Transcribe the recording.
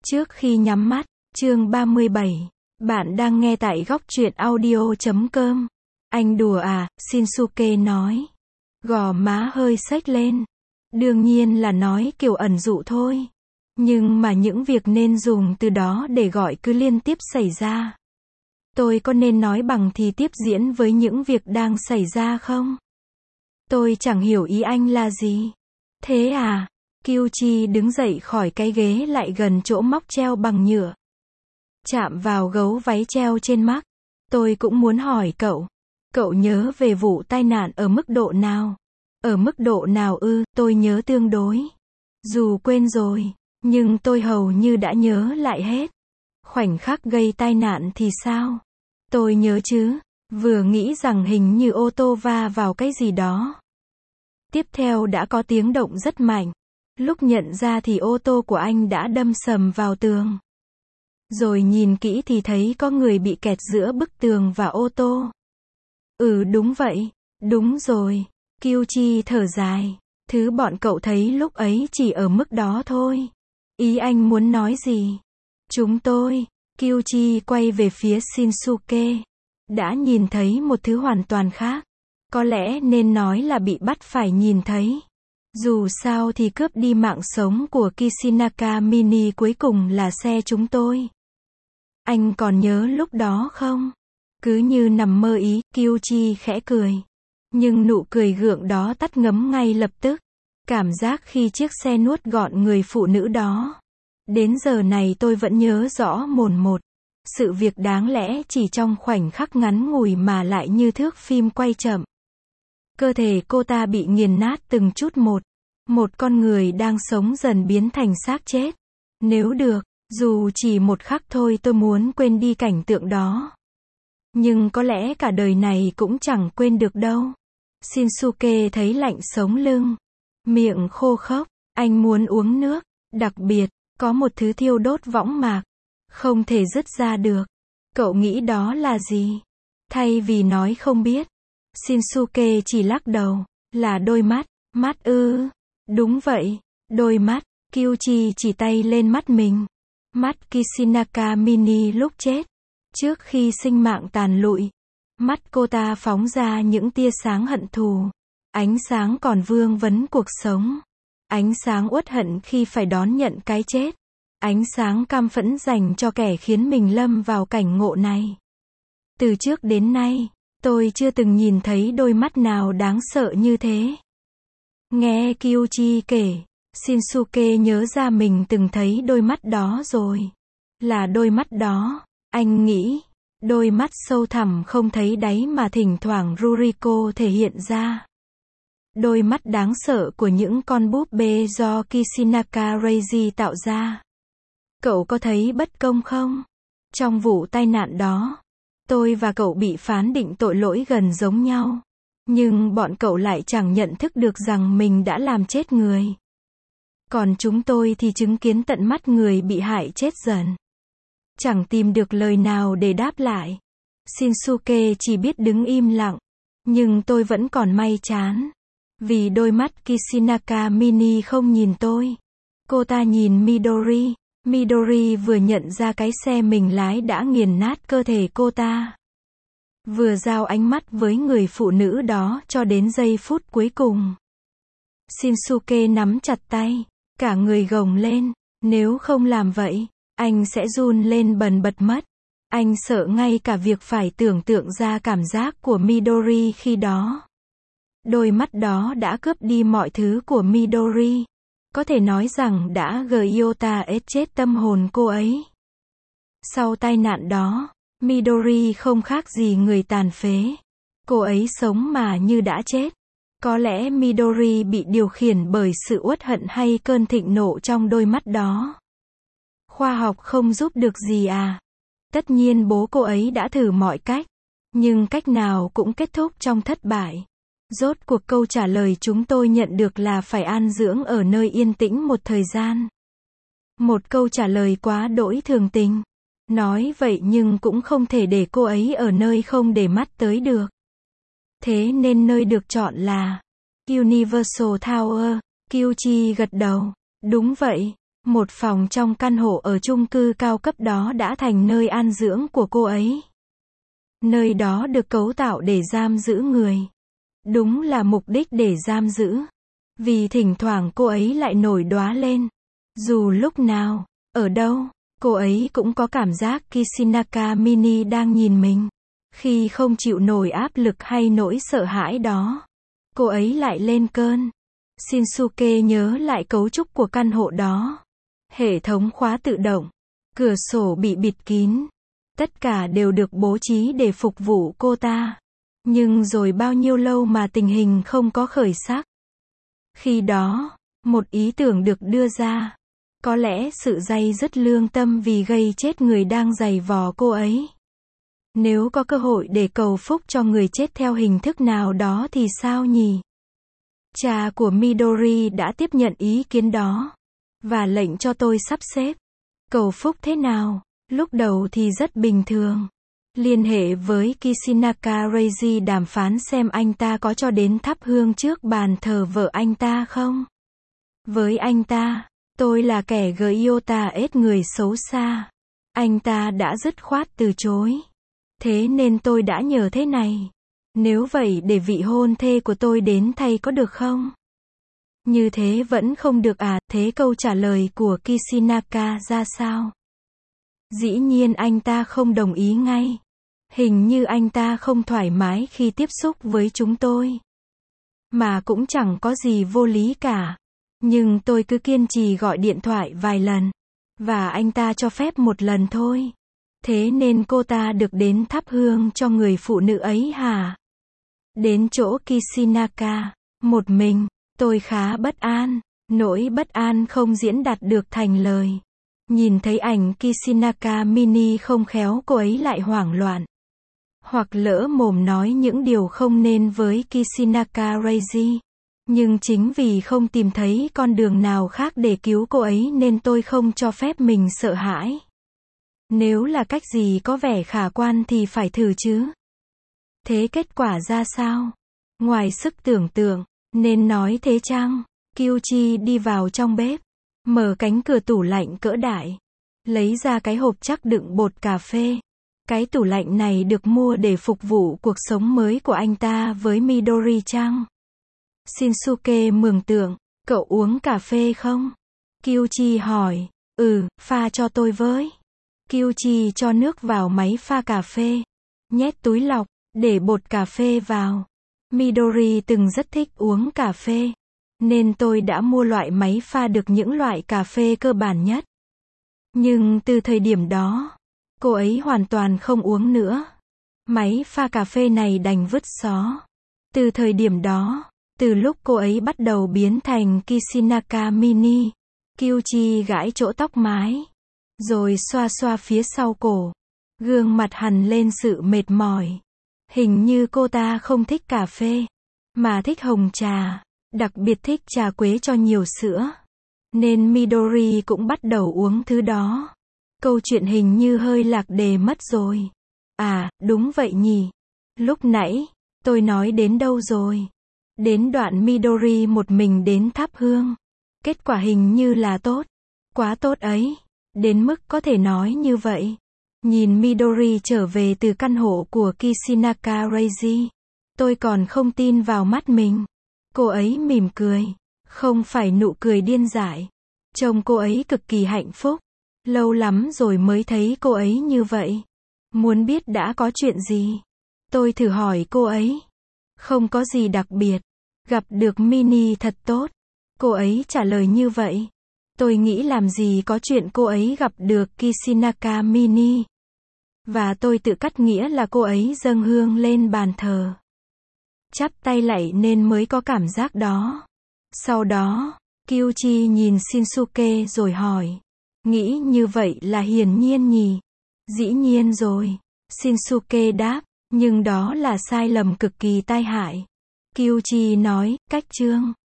Trước khi nhắm mắt, chương 37. Bạn đang nghe tại góc truyện audio.com. Anh đùa à, Shinsuke nói. Gò má hơi xếch lên. Đương nhiên là nói kiểu ẩn dụ thôi. Nhưng mà những việc nên dùng từ đó để gọi cứ liên tiếp xảy ra. Tôi có nên nói bằng thì tiếp diễn với những việc đang xảy ra không? Tôi chẳng hiểu ý anh là gì. Thế à? Kyuchi đứng dậy khỏi cái ghế lại gần chỗ móc treo bằng nhựa. Chạm vào gấu váy treo trên mắt. Tôi cũng muốn hỏi cậu. Cậu nhớ về vụ tai nạn ở mức độ nào? Ở mức độ nào ư? Tôi nhớ tương đối. Dù quên rồi, nhưng tôi hầu như đã nhớ lại hết. Khoảnh khắc gây tai nạn thì sao? Tôi nhớ chứ. Vừa nghĩ rằng hình như ô tô va vào cái gì đó. Tiếp theo đã có tiếng động rất mạnh. Lúc nhận ra thì ô tô của anh đã đâm sầm vào tường. Rồi nhìn kỹ thì thấy có người bị kẹt giữa bức tường và ô tô. Đúng vậy. Đúng rồi. Kyuchi thở dài. Thứ bọn cậu thấy lúc ấy chỉ ở mức đó thôi. Ý anh muốn nói gì? Chúng tôi, Kyuchi quay về phía Shinsuke, đã nhìn thấy một thứ hoàn toàn khác. Có lẽ nên nói là bị bắt phải nhìn thấy. Dù sao thì cướp đi mạng sống của Kishinaka Mini cuối cùng là xe chúng tôi. Anh còn nhớ lúc đó không? Cứ như nằm mơ ý, Kyuchi khẽ cười. Nhưng nụ cười gượng đó tắt ngấm ngay lập tức. Cảm giác khi chiếc xe nuốt gọn người phụ nữ đó. Đến giờ này tôi vẫn nhớ rõ mồn một. Sự việc đáng lẽ chỉ trong khoảnh khắc ngắn ngủi mà lại như thước phim quay chậm. Cơ thể cô ta bị nghiền nát từng chút một. Một con người đang sống dần biến thành xác chết. Nếu được, dù chỉ một khắc thôi tôi muốn quên đi cảnh tượng đó. Nhưng có lẽ cả đời này cũng chẳng quên được đâu. Shinsuke thấy lạnh sống lưng. Miệng khô khốc, anh muốn uống nước. Đặc biệt, có một thứ thiêu đốt võng mạc. Không thể dứt ra được. Cậu nghĩ đó là gì? Thay vì nói không biết, Shinsuke chỉ lắc đầu. Là đôi mắt. Mắt ư? Đúng vậy, đôi mắt. Kyuchi chỉ tay lên mắt mình. Mắt Kishinaka Mini lúc chết. Trước khi sinh mạng tàn lụi. Mắt cô ta phóng ra những tia sáng hận thù. Ánh sáng còn vương vấn cuộc sống. Ánh sáng uất hận khi phải đón nhận cái chết. Ánh sáng cam phẫn dành cho kẻ khiến mình lâm vào cảnh ngộ này. Từ trước đến nay, tôi chưa từng nhìn thấy đôi mắt nào đáng sợ như thế. Nghe Kyuchi kể, Shinsuke nhớ ra mình từng thấy đôi mắt đó rồi. Là đôi mắt đó, anh nghĩ. Đôi mắt sâu thẳm không thấy đáy mà thỉnh thoảng Ruriko thể hiện ra. Đôi mắt đáng sợ của những con búp bê do Kishinaka Reiji tạo ra. Cậu có thấy bất công không? Trong vụ tai nạn đó, tôi và cậu bị phán định tội lỗi gần giống nhau. Nhưng bọn cậu lại chẳng nhận thức được rằng mình đã làm chết người. Còn chúng tôi thì chứng kiến tận mắt người bị hại chết dần. Chẳng tìm được lời nào để đáp lại. Shinsuke chỉ biết đứng im lặng. Nhưng tôi vẫn còn may chán. Vì đôi mắt Kishinaka Mini không nhìn tôi. Cô ta nhìn Midori. Midori vừa nhận ra cái xe mình lái đã nghiền nát cơ thể cô ta. Vừa giao ánh mắt với người phụ nữ đó cho đến giây phút cuối cùng. Shinsuke nắm chặt tay. Cả người gồng lên. Nếu không làm vậy, anh sẽ run lên bần bật mất. Anh sợ ngay cả việc phải tưởng tượng ra cảm giác của Midori khi đó. Đôi mắt đó đã cướp đi mọi thứ của Midori. Có thể nói rằng đã Gyota ết chết tâm hồn cô ấy. Sau tai nạn đó, Midori không khác gì người tàn phế. Cô ấy sống mà như đã chết. Có lẽ Midori bị điều khiển bởi sự uất hận hay cơn thịnh nộ trong đôi mắt đó. Khoa học không giúp được gì à? Tất nhiên bố cô ấy đã thử mọi cách. Nhưng cách nào cũng kết thúc trong thất bại. Rốt cuộc câu trả lời chúng tôi nhận được là phải an dưỡng ở nơi yên tĩnh một thời gian. Một câu trả lời quá đỗi thường tình. Nói vậy nhưng cũng không thể để cô ấy ở nơi không để mắt tới được. Thế nên nơi được chọn là Universal Tower. Kyuchi gật đầu. Đúng vậy. Một phòng trong căn hộ ở chung cư cao cấp đó đã thành nơi an dưỡng của cô ấy. Nơi đó được cấu tạo để giam giữ người. Đúng là mục đích để giam giữ. Vì thỉnh thoảng cô ấy lại nổi đoá lên. Dù lúc nào, ở đâu, cô ấy cũng có cảm giác Kishinaka Mini đang nhìn mình. Khi không chịu nổi áp lực hay nỗi sợ hãi đó, cô ấy lại lên cơn. Shinsuke nhớ lại cấu trúc của căn hộ đó. Hệ thống khóa tự động, cửa sổ bị bịt kín. Tất cả đều được bố trí để phục vụ cô ta. Nhưng rồi bao nhiêu lâu mà tình hình không có khởi sắc. Khi đó, một ý tưởng được đưa ra. Có lẽ sự day dứt lương tâm vì gây chết người đang giày vò cô ấy. Nếu có cơ hội để cầu phúc cho người chết theo hình thức nào đó thì sao nhỉ? Cha của Midori đã tiếp nhận ý kiến đó. Và lệnh cho tôi sắp xếp. Cầu phúc thế nào? Lúc đầu thì rất bình thường. Liên hệ với Kishinaka Reiji đàm phán xem anh ta có cho đến thắp hương trước bàn thờ vợ anh ta không? Với anh ta, tôi là kẻ Gyota ết người xấu xa. Anh ta đã dứt khoát từ chối. Thế nên tôi đã nhờ thế này. Nếu vậy để vị hôn thê của tôi đến thay có được không? Như thế vẫn không được à? Thế câu trả lời của Kishinaka ra sao? Dĩ nhiên anh ta không đồng ý ngay. Hình như anh ta không thoải mái khi tiếp xúc với chúng tôi. Mà cũng chẳng có gì vô lý cả. Nhưng tôi cứ kiên trì gọi điện thoại vài lần. Và anh ta cho phép một lần thôi. Thế nên cô ta được đến thắp hương cho người phụ nữ ấy hả? Đến chỗ Kishinaka, một mình, tôi khá bất an. Nỗi bất an không diễn đạt được thành lời. Nhìn thấy ảnh Kishinaka Mini không khéo cô ấy lại hoảng loạn. Hoặc lỡ mồm nói những điều không nên với Kishinaka Reiji. Nhưng chính vì không tìm thấy con đường nào khác để cứu cô ấy nên tôi không cho phép mình sợ hãi. Nếu là cách gì có vẻ khả quan thì phải thử chứ. Thế kết quả ra sao? Ngoài sức tưởng tượng, nên nói thế chăng? Kyuchi đi vào trong bếp, mở cánh cửa tủ lạnh cỡ đại, lấy ra cái hộp chắc đựng bột cà phê. Cái tủ lạnh này được mua để phục vụ cuộc sống mới của anh ta với Midori-chan. Shinsuke mường tượng, cậu uống cà phê không? Kyuchi hỏi, pha cho tôi với. Kyuchi cho nước vào máy pha cà phê, nhét túi lọc, để bột cà phê vào. Midori từng rất thích uống cà phê, nên tôi đã mua loại máy pha được những loại cà phê cơ bản nhất. Nhưng từ thời điểm đó, cô ấy hoàn toàn không uống nữa. Máy pha cà phê này đành vứt xó. Từ thời điểm đó, từ lúc cô ấy bắt đầu biến thành Kishinaka Mini, Kyuchi gãi chỗ tóc mái, rồi xoa xoa phía sau cổ. Gương mặt hằn lên sự mệt mỏi. Hình như cô ta không thích cà phê, mà thích hồng trà, đặc biệt thích trà quế cho nhiều sữa. Nên Midori cũng bắt đầu uống thứ đó. Câu chuyện hình như hơi lạc đề mất rồi. À, đúng vậy nhỉ. Lúc nãy, tôi nói đến đâu rồi? Đến đoạn Midori một mình đến thắp hương. Kết quả hình như là tốt. Quá tốt ấy. Đến mức có thể nói như vậy. Nhìn Midori trở về từ căn hộ của Kishinaka Reiji. Tôi còn không tin vào mắt mình. Cô ấy mỉm cười. Không phải nụ cười điên dại. Trông cô ấy cực kỳ hạnh phúc. Lâu lắm rồi mới thấy cô ấy như vậy. Muốn biết đã có chuyện gì? Tôi thử hỏi cô ấy. Không có gì đặc biệt. Gặp được Mini thật tốt. Cô ấy trả lời như vậy. Tôi nghĩ làm gì có chuyện cô ấy gặp được Kishinaka Mini. Và tôi tự cắt nghĩa là cô ấy dâng hương lên bàn thờ. Chắp tay lạy nên mới có cảm giác đó. Sau đó, Kyuchi nhìn Shinsuke rồi hỏi. Nghĩ như vậy là hiển nhiên nhỉ? Dĩ nhiên rồi. Shinsuke đáp. Nhưng đó là sai lầm cực kỳ tai hại. Kyuchi nói, cách chương.